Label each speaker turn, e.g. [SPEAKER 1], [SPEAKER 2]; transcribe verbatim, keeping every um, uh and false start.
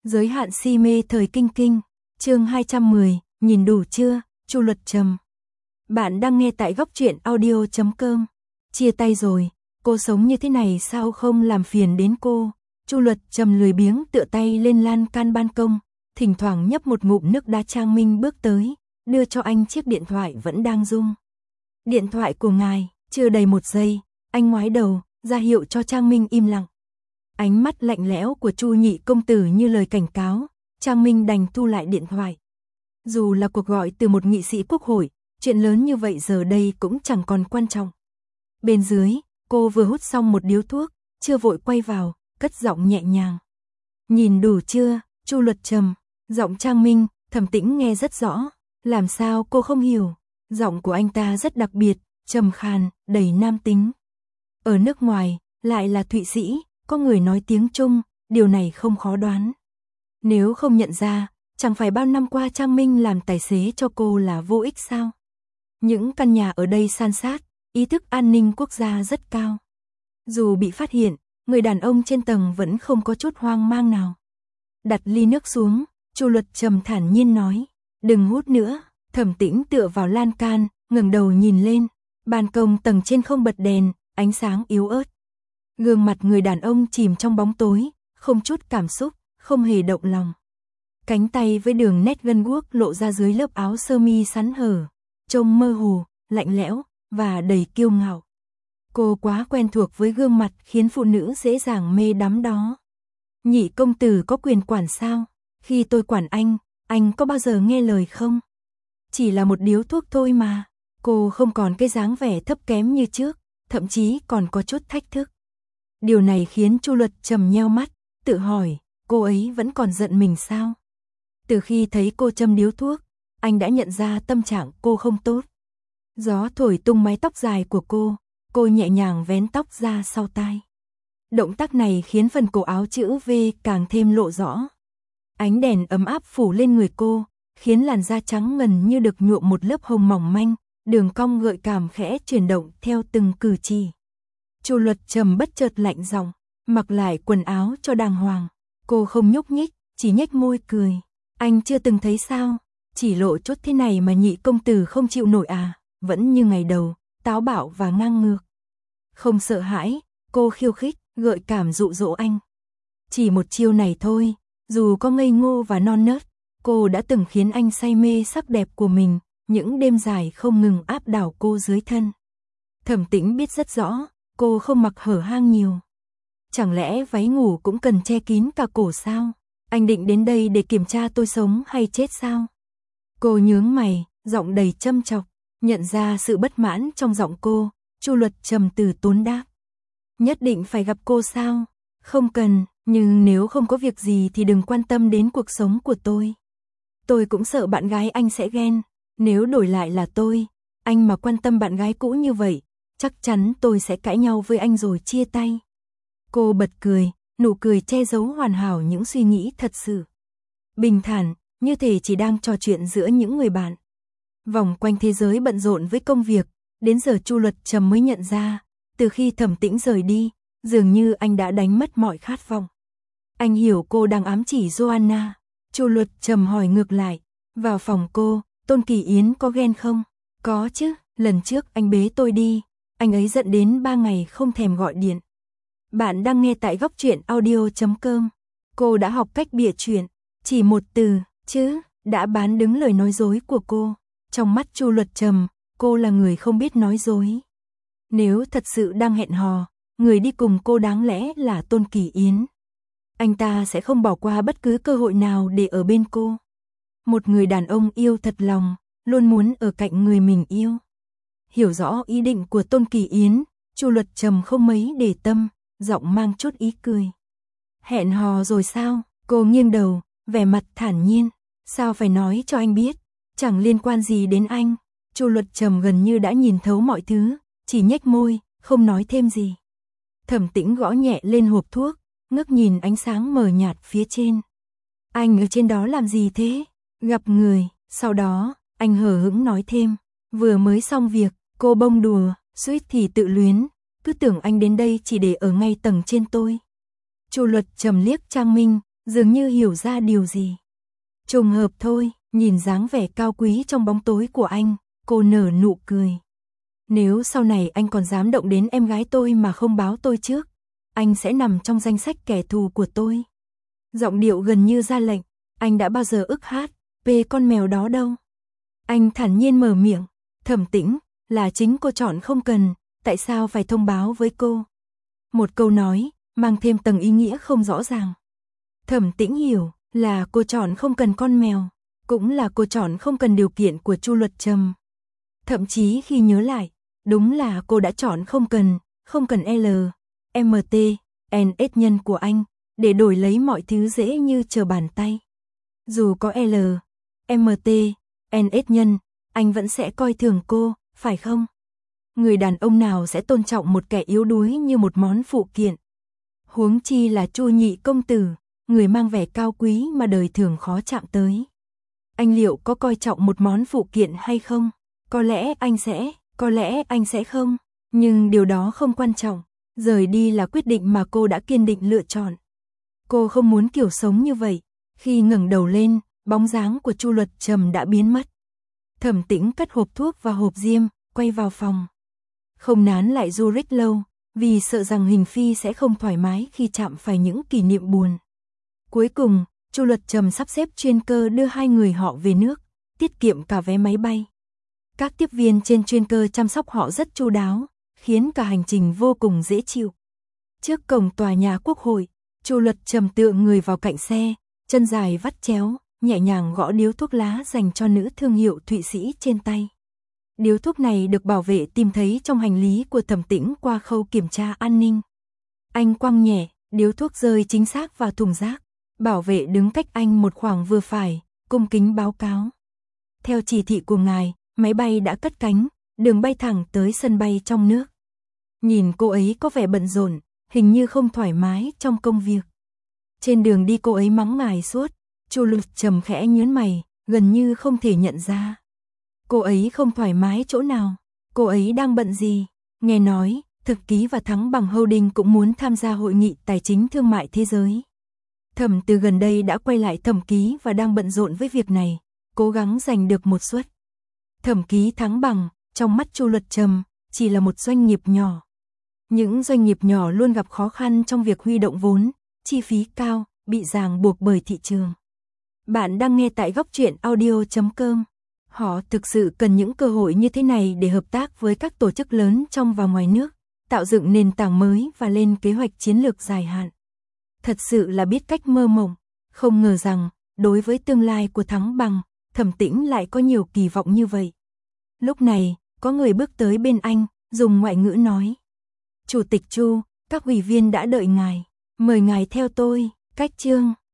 [SPEAKER 1] Giới hạn si mê thời kinh kinh, chương hai trăm mười, nhìn đủ chưa, Chu Luật Trầm. Bạn đang nghe tại góc truyện audio chấm com. Chia tay rồi, cô sống như thế này sao không làm phiền đến cô? Chu Luật Trầm lười biếng tựa tay lên lan can ban công, thỉnh thoảng nhấp một ngụm nước đá. Trang Minh bước tới, đưa cho anh chiếc điện thoại vẫn đang rung. Điện thoại của ngài, chưa đầy một giây, anh ngoái đầu, ra hiệu cho Trang Minh im lặng. Ánh mắt lạnh lẽo của Chu nhị công tử như lời cảnh cáo, Trang Minh đành thu lại điện thoại. Dù là cuộc gọi từ một nghị sĩ quốc hội, chuyện lớn như vậy giờ đây cũng chẳng còn quan trọng. Bên dưới, cô vừa hút xong một điếu thuốc, chưa vội quay vào, cất giọng nhẹ nhàng. Nhìn đủ chưa, Chu Luật Trầm, giọng Trang Minh, Thẩm Tĩnh nghe rất rõ, làm sao cô không hiểu, giọng của anh ta rất đặc biệt, trầm khàn, đầy nam tính. Ở nước ngoài, lại là Thụy Sĩ, có người nói tiếng Trung, điều này không khó đoán. Nếu không nhận ra, chẳng phải bao năm qua Trang Minh làm tài xế cho cô là vô ích sao? Những căn nhà ở đây san sát, ý thức an ninh quốc gia rất cao. Dù bị phát hiện, người đàn ông trên tầng vẫn không có chút hoang mang nào. Đặt ly nước xuống, Chu Luật Trầm thản nhiên nói, đừng hút nữa. Thẩm Tĩnh tựa vào lan can, ngẩng đầu nhìn lên, ban công tầng trên không bật đèn, ánh sáng yếu ớt. Gương mặt người đàn ông chìm trong bóng tối, không chút cảm xúc, không hề động lòng. Cánh tay với đường nét gân guốc lộ ra dưới lớp áo sơ mi sắn hở, trông mơ hồ, lạnh lẽo và đầy kiêu ngạo. Cô quá quen thuộc với gương mặt khiến phụ nữ dễ dàng mê đắm đó. Nhị công tử có quyền quản sao? Khi tôi quản anh, anh có bao giờ nghe lời không? Chỉ là một điếu thuốc thôi mà. Cô không còn cái dáng vẻ thấp kém như trước, thậm chí còn có chút thách thức. Điều này khiến Chu Luật Trầm nheo mắt, tự hỏi, cô ấy vẫn còn giận mình sao? Từ khi thấy cô châm điếu thuốc, anh đã nhận ra tâm trạng cô không tốt. Gió thổi tung mái tóc dài của cô, cô nhẹ nhàng vén tóc ra sau tai. Động tác này khiến phần cổ áo chữ V càng thêm lộ rõ. Ánh đèn ấm áp phủ lên người cô, khiến làn da trắng ngần như được nhuộm một lớp hồng mỏng manh, đường cong gợi cảm khẽ chuyển động theo từng cử chỉ. Chu Luật Trầm bất chợt lạnh giọng, mặc lại quần áo cho đàng hoàng. Cô không nhúc nhích, chỉ nhếch môi cười. Anh chưa từng thấy sao, chỉ lộ chút thế này mà nhị công tử không chịu nổi à, vẫn như ngày đầu, táo bạo và ngang ngược. Không sợ hãi, cô khiêu khích, gợi cảm dụ dỗ anh. Chỉ một chiêu này thôi, dù có ngây ngô và non nớt, cô đã từng khiến anh say mê sắc đẹp của mình, những đêm dài không ngừng áp đảo cô dưới thân. Thẩm Tĩnh biết rất rõ, cô không mặc hở hang nhiều. Chẳng lẽ váy ngủ cũng cần che kín cả cổ sao? Anh định đến đây để kiểm tra tôi sống hay chết sao? Cô nhướng mày, giọng đầy châm chọc, nhận ra sự bất mãn trong giọng cô, Chu Luật Trầm từ tốn đáp. Nhất định phải gặp cô sao? Không cần, nhưng nếu không có việc gì thì đừng quan tâm đến cuộc sống của tôi. Tôi cũng sợ bạn gái anh sẽ ghen, nếu đổi lại là tôi, anh mà quan tâm bạn gái cũ như vậy, chắc chắn tôi sẽ cãi nhau với anh rồi chia tay. Cô bật cười, nụ cười che giấu hoàn hảo những suy nghĩ thật sự. Bình thản, như thể chỉ đang trò chuyện giữa những người bạn. Vòng quanh thế giới bận rộn với công việc, đến giờ Chu Luật Trầm mới nhận ra, từ khi Thẩm Tĩnh rời đi, dường như anh đã đánh mất mọi khát vọng. Anh hiểu cô đang ám chỉ Joanna. Chu Luật Trầm hỏi ngược lại, vào phòng cô, Tôn Kỳ Yến có ghen không? Có chứ, lần trước anh bế tôi đi, anh ấy giận đến ba ngày không thèm gọi điện. Bạn đang nghe tại góc truyện audio chấm com. Cô đã học cách bịa chuyện, chỉ một từ, chứ, đã bán đứng lời nói dối của cô. Trong mắt Chu Luật Trầm, cô là người không biết nói dối. Nếu thật sự đang hẹn hò, người đi cùng cô đáng lẽ là Tôn Kỳ Yến. Anh ta sẽ không bỏ qua bất cứ cơ hội nào để ở bên cô. Một người đàn ông yêu thật lòng, luôn muốn ở cạnh người mình yêu. Hiểu rõ ý định của Tôn Kỳ Yến, Chu Luật Trầm không mấy để tâm, giọng mang chút ý cười. Hẹn hò rồi sao? Cô nghiêng đầu, vẻ mặt thản nhiên. Sao phải nói cho anh biết? Chẳng liên quan gì đến anh. Chu Luật Trầm gần như đã nhìn thấu mọi thứ, chỉ nhếch môi, không nói thêm gì. Thẩm Tĩnh gõ nhẹ lên hộp thuốc, ngước nhìn ánh sáng mờ nhạt phía trên. Anh ở trên đó làm gì thế? Gặp người. Sau đó, anh hờ hững nói thêm. Vừa mới xong việc, cô bông đùa, suýt thì tự luyến. Cứ tưởng anh đến đây chỉ để ở ngay tầng trên tôi. Chu Luật Trầm liếc Trang Minh, dường như hiểu ra điều gì. Trùng hợp thôi, nhìn dáng vẻ cao quý trong bóng tối của anh, cô nở nụ cười. Nếu sau này anh còn dám động đến em gái tôi mà không báo tôi trước, anh sẽ nằm trong danh sách kẻ thù của tôi. Giọng điệu gần như ra lệnh, anh đã bao giờ ức hát về con mèo đó đâu. Anh thản nhiên mở miệng, Thẩm Tĩnh, là chính cô chọn không cần, tại sao phải thông báo với cô? Một câu nói, mang thêm tầng ý nghĩa không rõ ràng. Thẩm Tĩnh hiểu, là cô chọn không cần con mèo, cũng là cô chọn không cần điều kiện của Chu Luật Trầm. Thậm chí khi nhớ lại, đúng là cô đã chọn không cần, không cần L, M T, N S nhân của anh, để đổi lấy mọi thứ dễ như trở bàn tay. Dù có L, M T, N S nhân, anh vẫn sẽ coi thường cô, phải không? Người đàn ông nào sẽ tôn trọng một kẻ yếu đuối như một món phụ kiện? Huống chi là Chu nhị công tử, người mang vẻ cao quý mà đời thường khó chạm tới. Anh liệu có coi trọng một món phụ kiện hay không? Có lẽ anh sẽ, có lẽ anh sẽ không, nhưng điều đó không quan trọng. Rời đi là quyết định mà cô đã kiên định lựa chọn. Cô không muốn kiểu sống như vậy. Khi ngẩng đầu lên, bóng dáng của Chu Luật Trầm đã biến mất. Thẩm Tĩnh cất hộp thuốc và hộp diêm, quay vào phòng. Không nán lại Zurich lâu, vì sợ rằng Hình Phi sẽ không thoải mái khi chạm phải những kỷ niệm buồn. Cuối cùng, Chu Luật Trầm sắp xếp chuyên cơ đưa hai người họ về nước, tiết kiệm cả vé máy bay. Các tiếp viên trên chuyên cơ chăm sóc họ rất chu đáo, khiến cả hành trình vô cùng dễ chịu. Trước cổng tòa nhà Quốc hội, Chu Luật Trầm tựa người vào cạnh xe, chân dài vắt chéo, nhẹ nhàng gõ điếu thuốc lá dành cho nữ thương hiệu Thụy Sĩ trên tay. Điếu thuốc này được bảo vệ tìm thấy trong hành lý của Thẩm Tĩnh qua khâu kiểm tra an ninh. Anh quăng nhẹ, điếu thuốc rơi chính xác vào thùng rác. Bảo vệ đứng cách anh một khoảng vừa phải, cung kính báo cáo. Theo chỉ thị của ngài, máy bay đã cất cánh, đường bay thẳng tới sân bay trong nước. Nhìn cô ấy có vẻ bận rộn, hình như không thoải mái trong công việc. Trên đường đi cô ấy mắng ngài suốt, Chu Luật Trầm khẽ nhướng mày, gần như không thể nhận ra. Cô ấy không thoải mái chỗ nào, cô ấy đang bận gì? Nghe nói, Thực Ký và Thắng Bằng Holding cũng muốn tham gia hội nghị tài chính thương mại thế giới. Thẩm Từ gần đây đã quay lại Thẩm Ký và đang bận rộn với việc này, cố gắng giành được một suất. Thẩm Ký Thắng Bằng, trong mắt Chu Luật Trầm, chỉ là một doanh nghiệp nhỏ. Những doanh nghiệp nhỏ luôn gặp khó khăn trong việc huy động vốn, chi phí cao, bị ràng buộc bởi thị trường. Bạn đang nghe tại góc truyện audio chấm com. Họ thực sự cần những cơ hội như thế này để hợp tác với các tổ chức lớn trong và ngoài nước, tạo dựng nền tảng mới và lên kế hoạch chiến lược dài hạn. Thật sự là biết cách mơ mộng, không ngờ rằng, đối với tương lai của Thắng Bằng, Thẩm Tĩnh lại có nhiều kỳ vọng như vậy. Lúc này, có người bước tới bên anh, dùng ngoại ngữ nói. Chủ tịch Chu, các ủy viên đã đợi ngài, mời ngài theo tôi, cách chương.